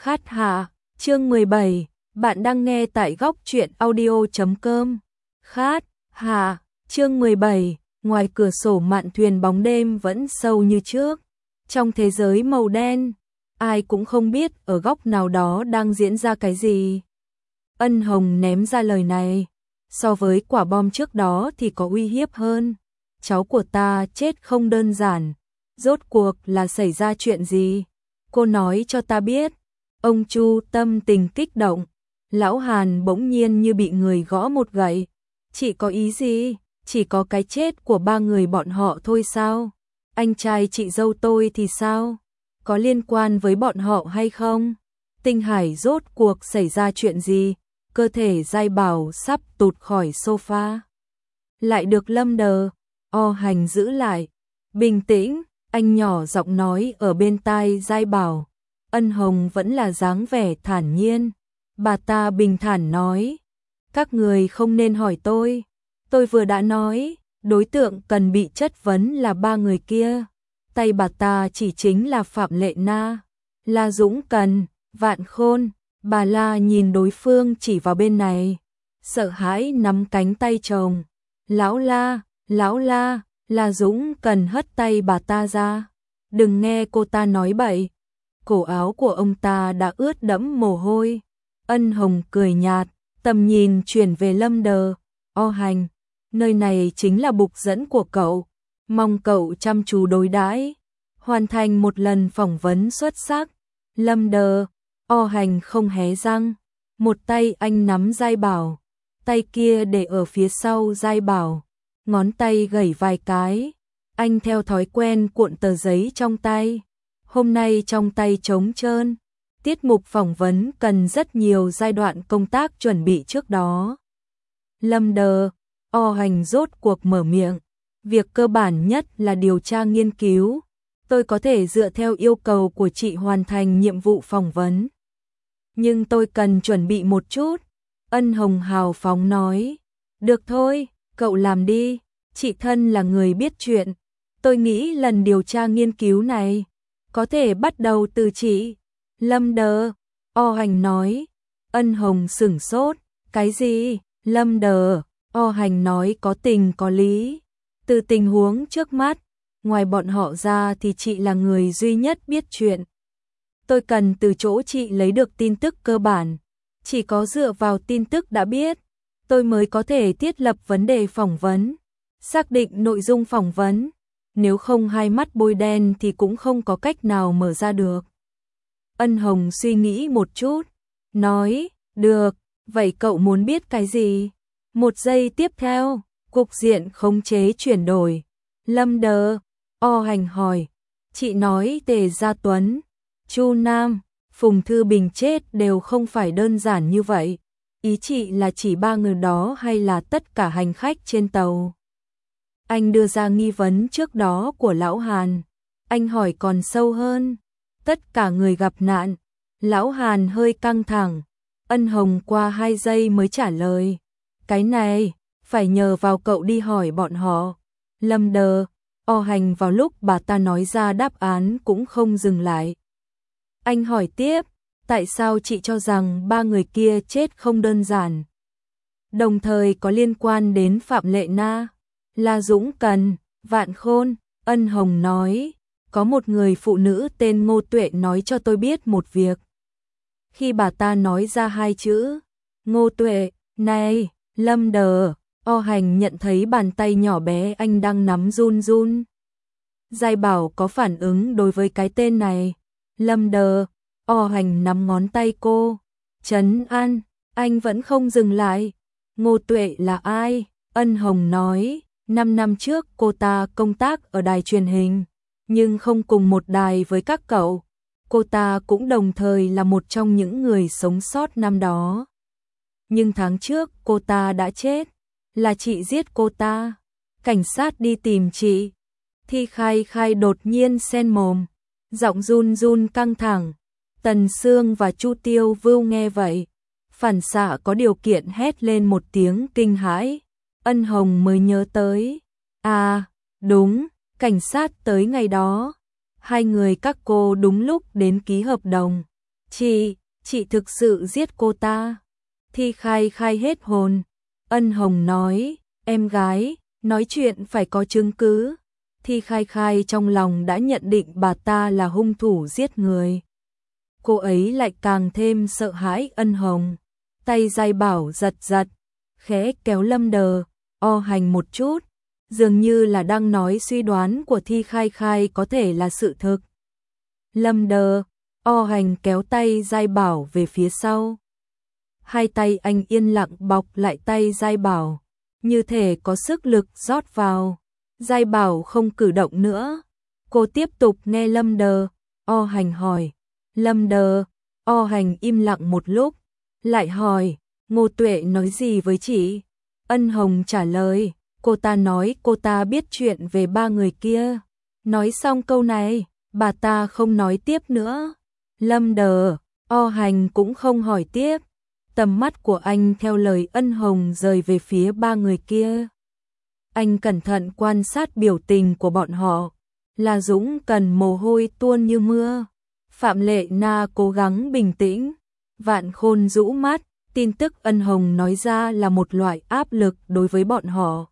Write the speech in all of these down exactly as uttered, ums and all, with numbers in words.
Khát hạ, chương mười bảy, bạn đang nghe tại góc truyện audio chấm com. Khát hạ, chương mười bảy, ngoài cửa sổ mạn thuyền bóng đêm vẫn sâu như trước. Trong thế giới màu đen, ai cũng không biết ở góc nào đó đang diễn ra cái gì. Ân Hồng ném ra lời này, so với quả bom trước đó thì có uy hiếp hơn. Cháu của ta chết không đơn giản, rốt cuộc là xảy ra chuyện gì? Cô nói cho ta biết. Ông Chu tâm tình kích động, lão Hàn bỗng nhiên như bị người gõ một gậy. Chị có ý gì? Chỉ có cái chết của ba người bọn họ thôi sao? Anh trai chị dâu tôi thì sao? Có liên quan với bọn họ hay không? Tinh Hải rốt cuộc xảy ra chuyện gì? Cơ thể Giai Bảo sắp tụt khỏi sofa. Lại được Lâm Đờ, O Hành giữ lại. Bình tĩnh, anh nhỏ giọng nói ở bên tai Giai Bảo. Ân Hồng vẫn là dáng vẻ thản nhiên. Bà ta bình thản nói. Các người không nên hỏi tôi. Tôi vừa đã nói, đối tượng cần bị chất vấn là ba người kia. Tay bà ta chỉ chính là Phạm Lệ Na, La Dũng Cần, Vạn Khôn. Bà La nhìn đối phương chỉ vào bên này, sợ hãi nắm cánh tay chồng. Lão La, lão La, La Dũng Cần hất tay bà ta ra. Đừng nghe cô ta nói bậy. Cổ áo của ông ta đã ướt đẫm mồ hôi. Ân Hồng cười nhạt, tầm nhìn chuyển về Lâm Đờ. O Hành, nơi này chính là bục dẫn của cậu. Mong cậu chăm chú đối đãi, hoàn thành một lần phỏng vấn xuất sắc. Lâm Đờ, O Hành không hé răng. Một tay anh nắm Giai Bảo, tay kia để ở phía sau Giai Bảo. Ngón tay gẩy vài cái. Anh theo thói quen cuộn tờ giấy trong tay. Hôm nay trong tay trống trơn. Tiết mục phỏng vấn cần rất nhiều giai đoạn công tác chuẩn bị trước đó. Lâm Đờ, O Hành rốt cuộc mở miệng. Việc cơ bản nhất là điều tra nghiên cứu. Tôi có thể dựa theo yêu cầu của chị hoàn thành nhiệm vụ phỏng vấn. Nhưng tôi cần chuẩn bị một chút. Ân Hồng hào phóng nói. Được thôi, cậu làm đi. Chị thân là người biết chuyện. Tôi nghĩ lần điều tra nghiên cứu này có thể bắt đầu từ chị. Lâm Đờ, O Hành nói. Ân Hồng sửng sốt. Cái gì? Lâm Đờ, O Hành nói có tình có lý. Từ tình huống trước mắt, ngoài bọn họ ra thì chị là người duy nhất biết chuyện. Tôi cần từ chỗ chị lấy được tin tức cơ bản. Chỉ có dựa vào tin tức đã biết, tôi mới có thể thiết lập vấn đề phỏng vấn, xác định nội dung phỏng vấn. Nếu không hai mắt bôi đen thì cũng không có cách nào mở ra được. Ân Hồng suy nghĩ một chút, nói, được, vậy cậu muốn biết cái gì? Một giây tiếp theo, cục diện khống chế chuyển đổi. Lâm Đờ, O Hành hỏi, chị nói Tề Gia Tuấn, Chu Nam, Phùng Thư Bình chết đều không phải đơn giản như vậy. Ý chị là chỉ ba người đó hay là tất cả hành khách trên tàu? Anh đưa ra nghi vấn trước đó của Lão Hàn. Anh hỏi còn sâu hơn. Tất cả người gặp nạn. Lão Hàn hơi căng thẳng. Ân Hồng qua hai giây mới trả lời. Cái này, phải nhờ vào cậu đi hỏi bọn họ. Lâm Đờ, O Hành vào lúc bà ta nói ra đáp án cũng không dừng lại. Anh hỏi tiếp, tại sao chị cho rằng ba người kia chết không đơn giản? Đồng thời có liên quan đến Phạm Lệ Na, La Dũng Cần, Vạn Khôn. Ân Hồng nói, có một người phụ nữ tên Ngô Tuệ nói cho tôi biết một việc. Khi bà ta nói ra hai chữ, Ngô Tuệ, này, Lâm Đờ, O Hành nhận thấy bàn tay nhỏ bé anh đang nắm run run. Giai Bảo có phản ứng đối với cái tên này. Lâm Đờ, O Hành nắm ngón tay cô. Trấn an, anh vẫn không dừng lại. Ngô Tuệ là ai? Ân Hồng nói, năm năm trước cô ta công tác ở đài truyền hình, nhưng không cùng một đài với các cậu. Cô ta cũng đồng thời là một trong những người sống sót năm đó. Nhưng tháng trước cô ta đã chết. Là chị giết cô ta. Cảnh sát đi tìm chị. Thi Khai Khai đột nhiên xen mồm, giọng run run căng thẳng. Tần Sương và Chu Tiêu Vưu nghe vậy, phản xạ có điều kiện hét lên một tiếng kinh hãi. Ân Hồng mới nhớ tới. À, đúng, cảnh sát tới ngày đó. Hai người các cô đúng lúc đến ký hợp đồng. Chị, chị thực sự giết cô ta. Thi Khai Khai hết hồn. Ân Hồng nói, em gái, nói chuyện phải có chứng cứ. Thi Khai Khai trong lòng đã nhận định bà ta là hung thủ giết người. Cô ấy lại càng thêm sợ hãi Ân Hồng. Tay Giai Bảo giật giật, khẽ kéo Lâm Đờ, o hành một chút, dường như là đang nói suy đoán của Thi Khai Khai có thể là sự thực. Lâm Đờ, o hành kéo tay Giai Bảo về phía sau. Hai tay anh yên lặng bọc lại tay Giai Bảo, như thể có sức lực rót vào. Giai Bảo không cử động nữa. Cô tiếp tục nghe Lâm Đờ, o hành hỏi. Lâm Đờ, o hành im lặng một lúc, lại hỏi, Ngô Tuệ nói gì với chị? Ân Hồng trả lời, cô ta nói cô ta biết chuyện về ba người kia. Nói xong câu này, bà ta không nói tiếp nữa. Lâm Đờ, o hành cũng không hỏi tiếp. Tầm mắt của anh theo lời Ân Hồng rời về phía ba người kia. Anh cẩn thận quan sát biểu tình của bọn họ. La Dũng cần mồ hôi tuôn như mưa. Phạm Lệ Na cố gắng bình tĩnh. Vạn Khôn rũ mắt, tin tức Ân Hồng nói ra là một loại áp lực đối với bọn họ.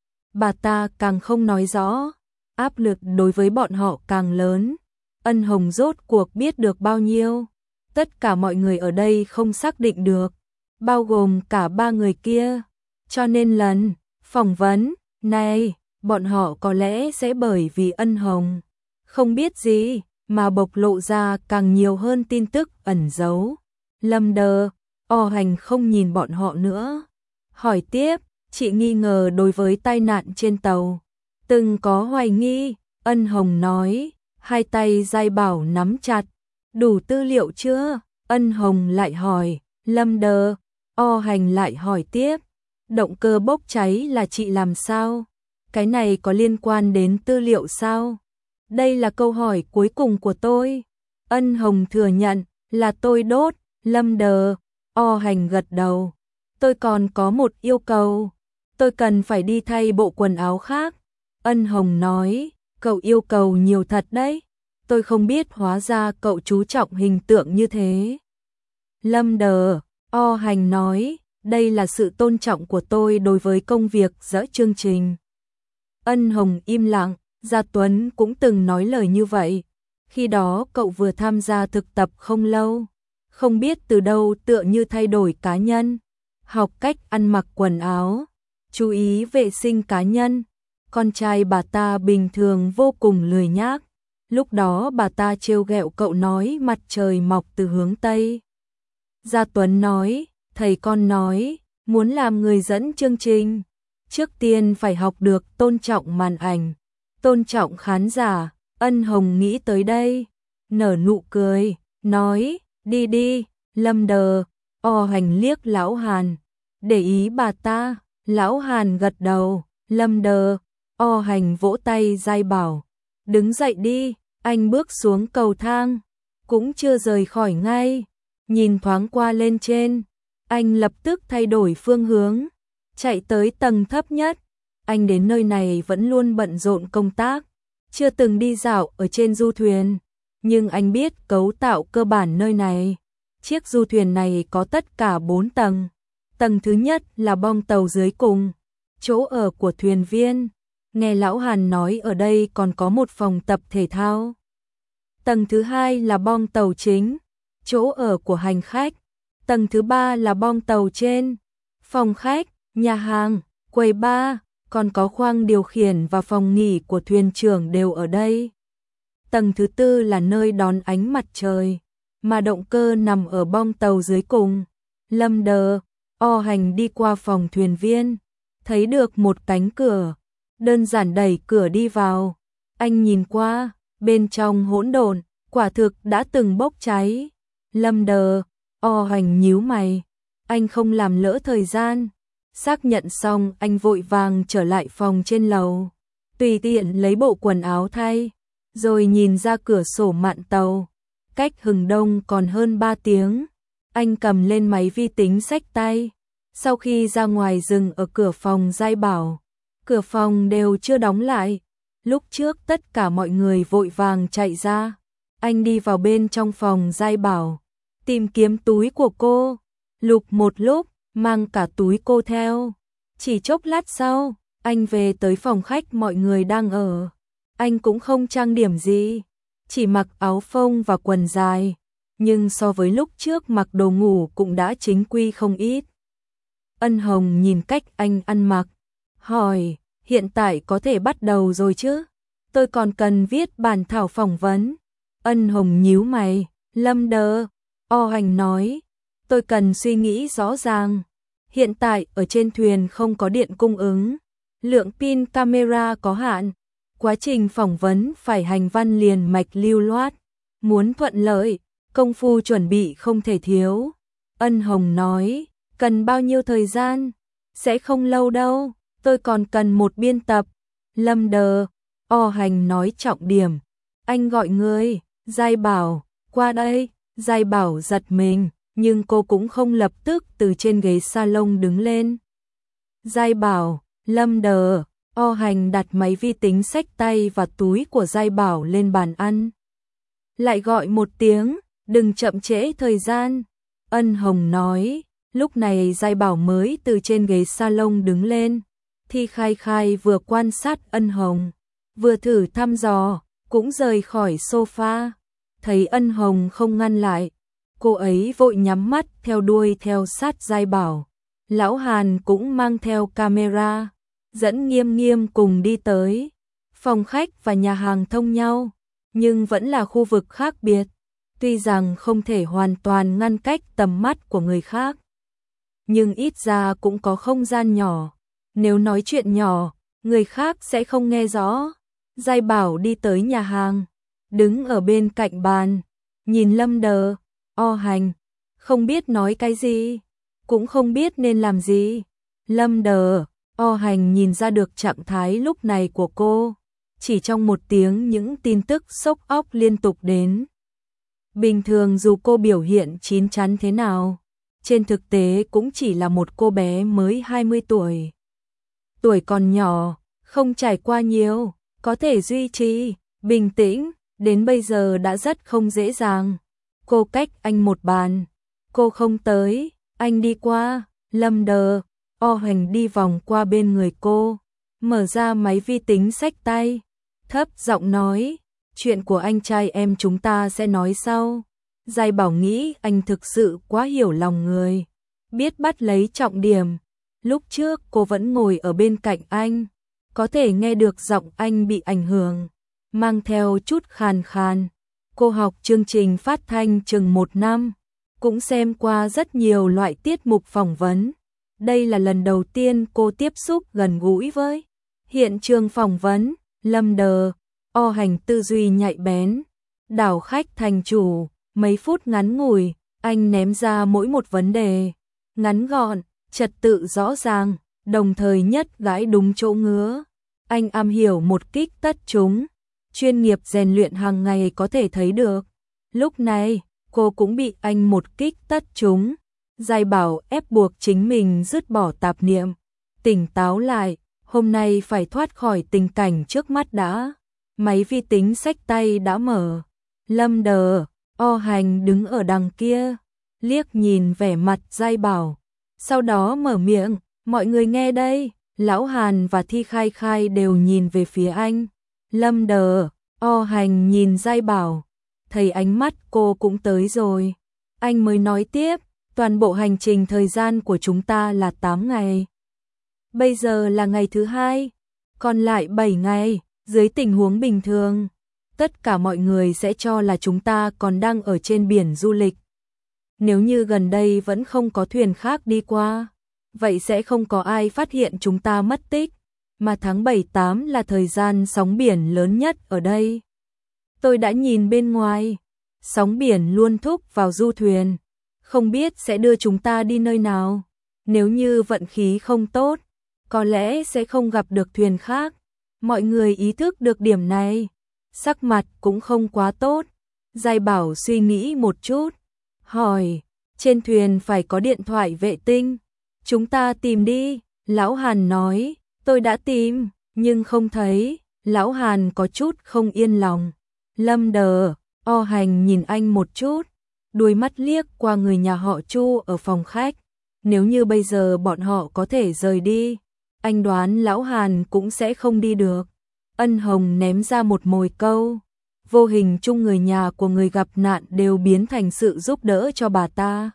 Bà ta càng không nói rõ, áp lực đối với bọn họ càng lớn. Ân Hồng rốt cuộc biết được bao nhiêu? Tất cả mọi người ở đây không xác định được, bao gồm cả ba người kia. Cho nên lần phỏng vấn này, bọn họ có lẽ sẽ bởi vì Ân Hồng không biết gì mà bộc lộ ra càng nhiều hơn tin tức ẩn giấu. Lâm Đờ, o hành không nhìn bọn họ nữa. Hỏi tiếp, chị nghi ngờ đối với tai nạn trên tàu. Từng có hoài nghi, Ân Hồng nói, hai tay Giai Bảo nắm chặt. Đủ tư liệu chưa? Ân Hồng lại hỏi. Lâm Đờ, o hành lại hỏi tiếp. Động cơ bốc cháy là chị làm sao? Cái này có liên quan đến tư liệu sao? Đây là câu hỏi cuối cùng của tôi. Ân Hồng thừa nhận là tôi đốt. Lâm Đờ, o hành gật đầu. Tôi còn có một yêu cầu. Tôi cần phải đi thay bộ quần áo khác. Ân Hồng nói, cậu yêu cầu nhiều thật đấy. Tôi không biết hóa ra cậu chú trọng hình tượng như thế. Lâm Đờ, o hành nói, đây là sự tôn trọng của tôi đối với công việc dỡ chương trình. Ân Hồng im lặng, Gia Tuấn cũng từng nói lời như vậy. Khi đó cậu vừa tham gia thực tập không lâu, không biết từ đâu tựa như thay đổi cá nhân, học cách ăn mặc quần áo, chú ý vệ sinh cá nhân. Con trai bà ta bình thường vô cùng lười nhác. Lúc đó bà ta trêu ghẹo cậu nói mặt trời mọc từ hướng Tây. Gia Tuấn nói, thầy con nói, muốn làm người dẫn chương trình, trước tiên phải học được tôn trọng màn ảnh, tôn trọng khán giả. Ân Hồng nghĩ tới đây, nở nụ cười, nói, đi đi. Lâm Đờ, o hành liếc Lão Hàn, để ý bà ta. Lão Hàn gật đầu. Lâm Đờ, o hành vỗ tay Giai Bảo, đứng dậy đi. Anh bước xuống cầu thang, cũng chưa rời khỏi ngay, nhìn thoáng qua lên trên, anh lập tức thay đổi phương hướng, chạy tới tầng thấp nhất. Anh đến nơi này vẫn luôn bận rộn công tác, chưa từng đi dạo ở trên du thuyền, nhưng anh biết cấu tạo cơ bản nơi này. Chiếc du thuyền này có tất cả bốn tầng. Tầng thứ nhất là bong tàu dưới cùng, chỗ ở của thuyền viên. Nghe Lão Hàn nói ở đây còn có một phòng tập thể thao. Tầng thứ hai là bong tàu chính, chỗ ở của hành khách. Tầng thứ ba là bong tàu trên, phòng khách, nhà hàng, quầy bar, còn có khoang điều khiển và phòng nghỉ của thuyền trưởng đều ở đây. Tầng thứ tư là nơi đón ánh mặt trời, mà động cơ nằm ở bong tàu dưới cùng. Lâm Đờ, o hành đi qua phòng thuyền viên, thấy được một cánh cửa, đơn giản đẩy cửa đi vào. Anh nhìn qua, bên trong hỗn độn, quả thực đã từng bốc cháy. Lâm Đờ, o hành nhíu mày, anh không làm lỡ thời gian. Xác nhận xong anh vội vàng trở lại phòng trên lầu, tùy tiện lấy bộ quần áo thay, rồi nhìn ra cửa sổ mạn tàu. Cách hừng đông còn hơn ba tiếng, anh cầm lên máy vi tính xách tay. Sau khi ra ngoài dừng ở cửa phòng Giai Bảo, cửa phòng đều chưa đóng lại. Lúc trước tất cả mọi người vội vàng chạy ra, anh đi vào bên trong phòng Giai Bảo, tìm kiếm túi của cô, lục một lúc, mang cả túi cô theo. Chỉ chốc lát sau, anh về tới phòng khách mọi người đang ở. Anh cũng không trang điểm gì, chỉ mặc áo phông và quần dài, nhưng so với lúc trước mặc đồ ngủ cũng đã chính quy không ít. Ân Hồng nhìn cách anh ăn mặc, hỏi, hiện tại có thể bắt đầu rồi chứ? Tôi còn cần viết bản thảo phỏng vấn. Ân Hồng nhíu mày, Lâm Đờ, O Hành nói, tôi cần suy nghĩ rõ ràng. Hiện tại ở trên thuyền không có điện cung ứng, lượng pin camera có hạn, quá trình phỏng vấn phải hành văn liền mạch lưu loát, muốn thuận lợi, công phu chuẩn bị không thể thiếu. Ân Hồng nói, cần bao nhiêu thời gian? Sẽ không lâu đâu, tôi còn cần một biên tập. Lâm Đờ, O Hành nói trọng điểm, anh gọi người, Giai Bảo, qua đây. Giai Bảo giật mình, nhưng cô cũng không lập tức từ trên ghế salon đứng lên. Giai Bảo, Lâm Đờ, O Hành đặt máy vi tính xách tay và túi của Giai Bảo lên bàn ăn. Lại gọi một tiếng, đừng chậm trễ thời gian. Ân Hồng nói, lúc này Giai Bảo mới từ trên ghế salon đứng lên. Thi Khai Khai vừa quan sát Ân Hồng, vừa thử thăm dò, cũng rời khỏi sofa. Thấy Ân Hồng không ngăn lại, cô ấy vội nhắm mắt theo đuôi theo sát Giai Bảo. Lão Hàn cũng mang theo camera, dẫn Nghiêm Nghiêm cùng đi tới. Phòng khách và nhà hàng thông nhau, nhưng vẫn là khu vực khác biệt. Tuy rằng không thể hoàn toàn ngăn cách tầm mắt của người khác, nhưng ít ra cũng có không gian nhỏ. Nếu nói chuyện nhỏ, người khác sẽ không nghe rõ. Giai Bảo đi tới nhà hàng, đứng ở bên cạnh bàn, nhìn Lâm Đờ, O Hành, không biết nói cái gì, cũng không biết nên làm gì. Lâm Đờ, O Hành nhìn ra được trạng thái lúc này của cô, chỉ trong một tiếng những tin tức sốc óc liên tục đến. Bình thường dù cô biểu hiện chín chắn thế nào, trên thực tế cũng chỉ là một cô bé mới hai mươi tuổi. Tuổi còn nhỏ, không trải qua nhiều, có thể duy trì bình tĩnh đến bây giờ đã rất không dễ dàng. Cô cách anh một bàn, cô không tới, anh đi qua. Lâm Đờ, O Hành đi vòng qua bên người cô, mở ra máy vi tính xách tay, thấp giọng nói, chuyện của anh trai em chúng ta sẽ nói sau. Giai Bảo nghĩ anh thực sự quá hiểu lòng người, biết bắt lấy trọng điểm. Lúc trước cô vẫn ngồi ở bên cạnh anh, có thể nghe được giọng anh bị ảnh hưởng, mang theo chút khàn khàn. Cô học chương trình phát thanh chừng một năm, cũng xem qua rất nhiều loại tiết mục phỏng vấn. Đây là lần đầu tiên cô tiếp xúc gần gũi với hiện trường phỏng vấn. Lâm Đờ, O Hành tư duy nhạy bén, đảo khách thành chủ. Mấy phút ngắn ngủi, anh ném ra mỗi một vấn đề, ngắn gọn, trật tự rõ ràng, đồng thời nhất gãi đúng chỗ ngứa. Anh am hiểu một kích tất chúng, chuyên nghiệp rèn luyện hàng ngày có thể thấy được. Lúc này, cô cũng bị anh một kích tất chúng. Giai Bảo ép buộc chính mình dứt bỏ tạp niệm, tỉnh táo lại, hôm nay phải thoát khỏi tình cảnh trước mắt đã. Máy vi tính xách tay đã mở. Lâm Đờ, O Hành đứng ở đằng kia, liếc nhìn vẻ mặt Giai Bảo, sau đó mở miệng, mọi người nghe đây. Lão Hàn và Thi Khai Khai đều nhìn về phía anh. Lâm Đờ, O Hành nhìn Giai Bảo, thấy ánh mắt cô cũng tới rồi. Anh mới nói tiếp, toàn bộ hành trình thời gian của chúng ta là tám ngày. Bây giờ là ngày thứ hai, còn lại bảy ngày. Dưới tình huống bình thường, tất cả mọi người sẽ cho là chúng ta còn đang ở trên biển du lịch. Nếu như gần đây vẫn không có thuyền khác đi qua, vậy sẽ không có ai phát hiện chúng ta mất tích. Mà tháng bảy tám là thời gian sóng biển lớn nhất ở đây. Tôi đã nhìn bên ngoài, sóng biển luôn thúc vào du thuyền, không biết sẽ đưa chúng ta đi nơi nào. Nếu như vận khí không tốt, có lẽ sẽ không gặp được thuyền khác. Mọi người ý thức được điểm này, sắc mặt cũng không quá tốt. Giai Bảo suy nghĩ một chút, hỏi, trên thuyền phải có điện thoại vệ tinh, chúng ta tìm đi. Lão Hàn nói, tôi đã tìm, nhưng không thấy. Lão Hàn có chút không yên lòng. Lâm Đờ, O Hành nhìn anh một chút, đuôi mắt liếc qua người nhà họ Chu ở phòng khách. Nếu như bây giờ bọn họ có thể rời đi, anh đoán lão Hàn cũng sẽ không đi được. Ân Hồng ném ra một mồi câu. Vô hình chung người nhà của người gặp nạn đều biến thành sự giúp đỡ cho bà ta.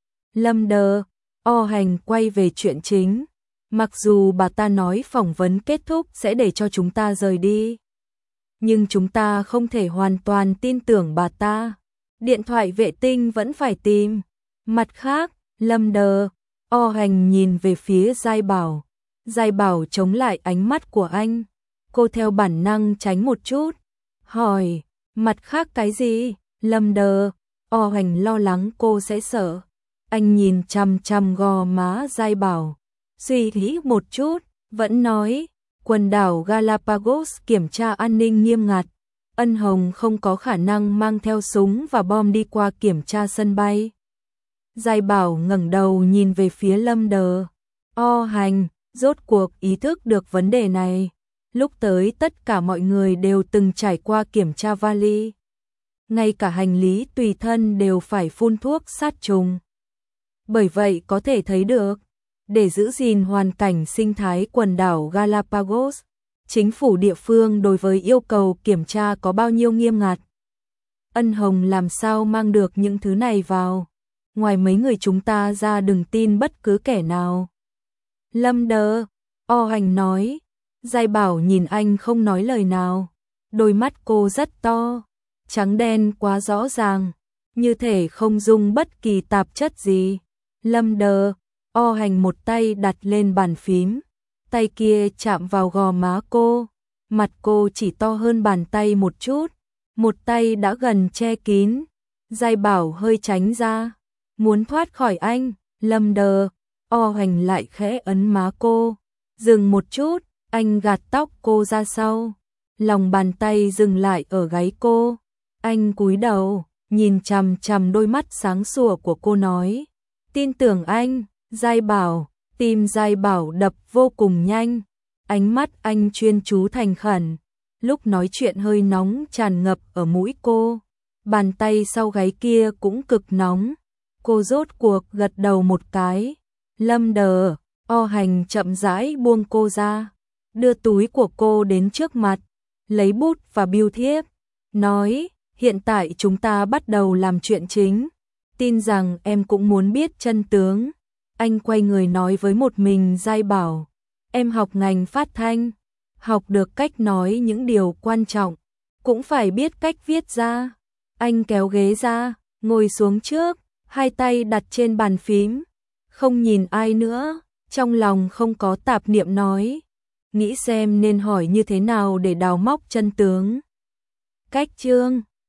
Lâm Đờ, O Hành quay về chuyện chính. Mặc dù bà ta nói phỏng vấn kết thúc sẽ để cho chúng ta rời đi, nhưng chúng ta không thể hoàn toàn tin tưởng bà ta. Điện thoại vệ tinh vẫn phải tìm. Mặt khác, Lâm Đờ, O Hành nhìn về phía Giai Bảo. Giai Bảo chống lại ánh mắt của anh. Cô theo bản năng tránh một chút. Hỏi, mặt khác cái gì? Lâm Đờ, O Hành lo lắng cô sẽ sợ. Anh nhìn chằm chằm gò má Giai Bảo. Suy nghĩ một chút, vẫn nói, quần đảo Galapagos kiểm tra an ninh nghiêm ngặt. Ân Hồng không có khả năng mang theo súng và bom đi qua kiểm tra sân bay. Giai Bảo ngẩng đầu nhìn về phía Lâm Đờ. O Hành, rốt cuộc ý thức được vấn đề này. Lúc tới tất cả mọi người đều từng trải qua kiểm tra vali. Ngay cả hành lý tùy thân đều phải phun thuốc sát trùng. Bởi vậy có thể thấy được, để giữ gìn hoàn cảnh sinh thái quần đảo Galapagos, chính phủ địa phương đối với yêu cầu kiểm tra có bao nhiêu nghiêm ngặt. Ân Hồng làm sao mang được những thứ này vào? Ngoài mấy người chúng ta ra đừng tin bất cứ kẻ nào. Lâm Đờ, O Hành nói. Giai Bảo nhìn anh không nói lời nào. Đôi mắt cô rất to, trắng đen quá rõ ràng, như thể không dung bất kỳ tạp chất gì. Lâm Đờ, O Hành một tay đặt lên bàn phím, tay kia chạm vào gò má cô. Mặt cô chỉ to hơn bàn tay một chút, một tay đã gần che kín. Giai Bảo hơi tránh ra, muốn thoát khỏi anh. Lâm Đờ, O Hành lại khẽ ấn má cô. Dừng một chút, anh gạt tóc cô ra sau. Lòng bàn tay dừng lại ở gáy cô. Anh cúi đầu, nhìn chằm chằm đôi mắt sáng sủa của cô nói. Tin tưởng anh. Giai Bảo, tim Giai Bảo đập vô cùng nhanh. Ánh mắt anh chuyên chú thành khẩn. Lúc nói chuyện hơi nóng tràn ngập ở mũi cô. Bàn tay sau gáy kia cũng cực nóng. Cô rốt cuộc gật đầu một cái. Lâm Đờ, O Hành chậm rãi buông cô ra, đưa túi của cô đến trước mặt, lấy bút và bưu thiếp, nói, hiện tại chúng ta bắt đầu làm chuyện chính. Tin rằng em cũng muốn biết chân tướng. Anh quay người nói với một mình Giai Bảo, em học ngành phát thanh, học được cách nói những điều quan trọng, cũng phải biết cách viết ra. Anh kéo ghế ra, ngồi xuống trước, hai tay đặt trên bàn phím, không nhìn ai nữa, trong lòng không có tạp niệm nói, nghĩ xem nên hỏi như thế nào để đào móc chân tướng. Cách chương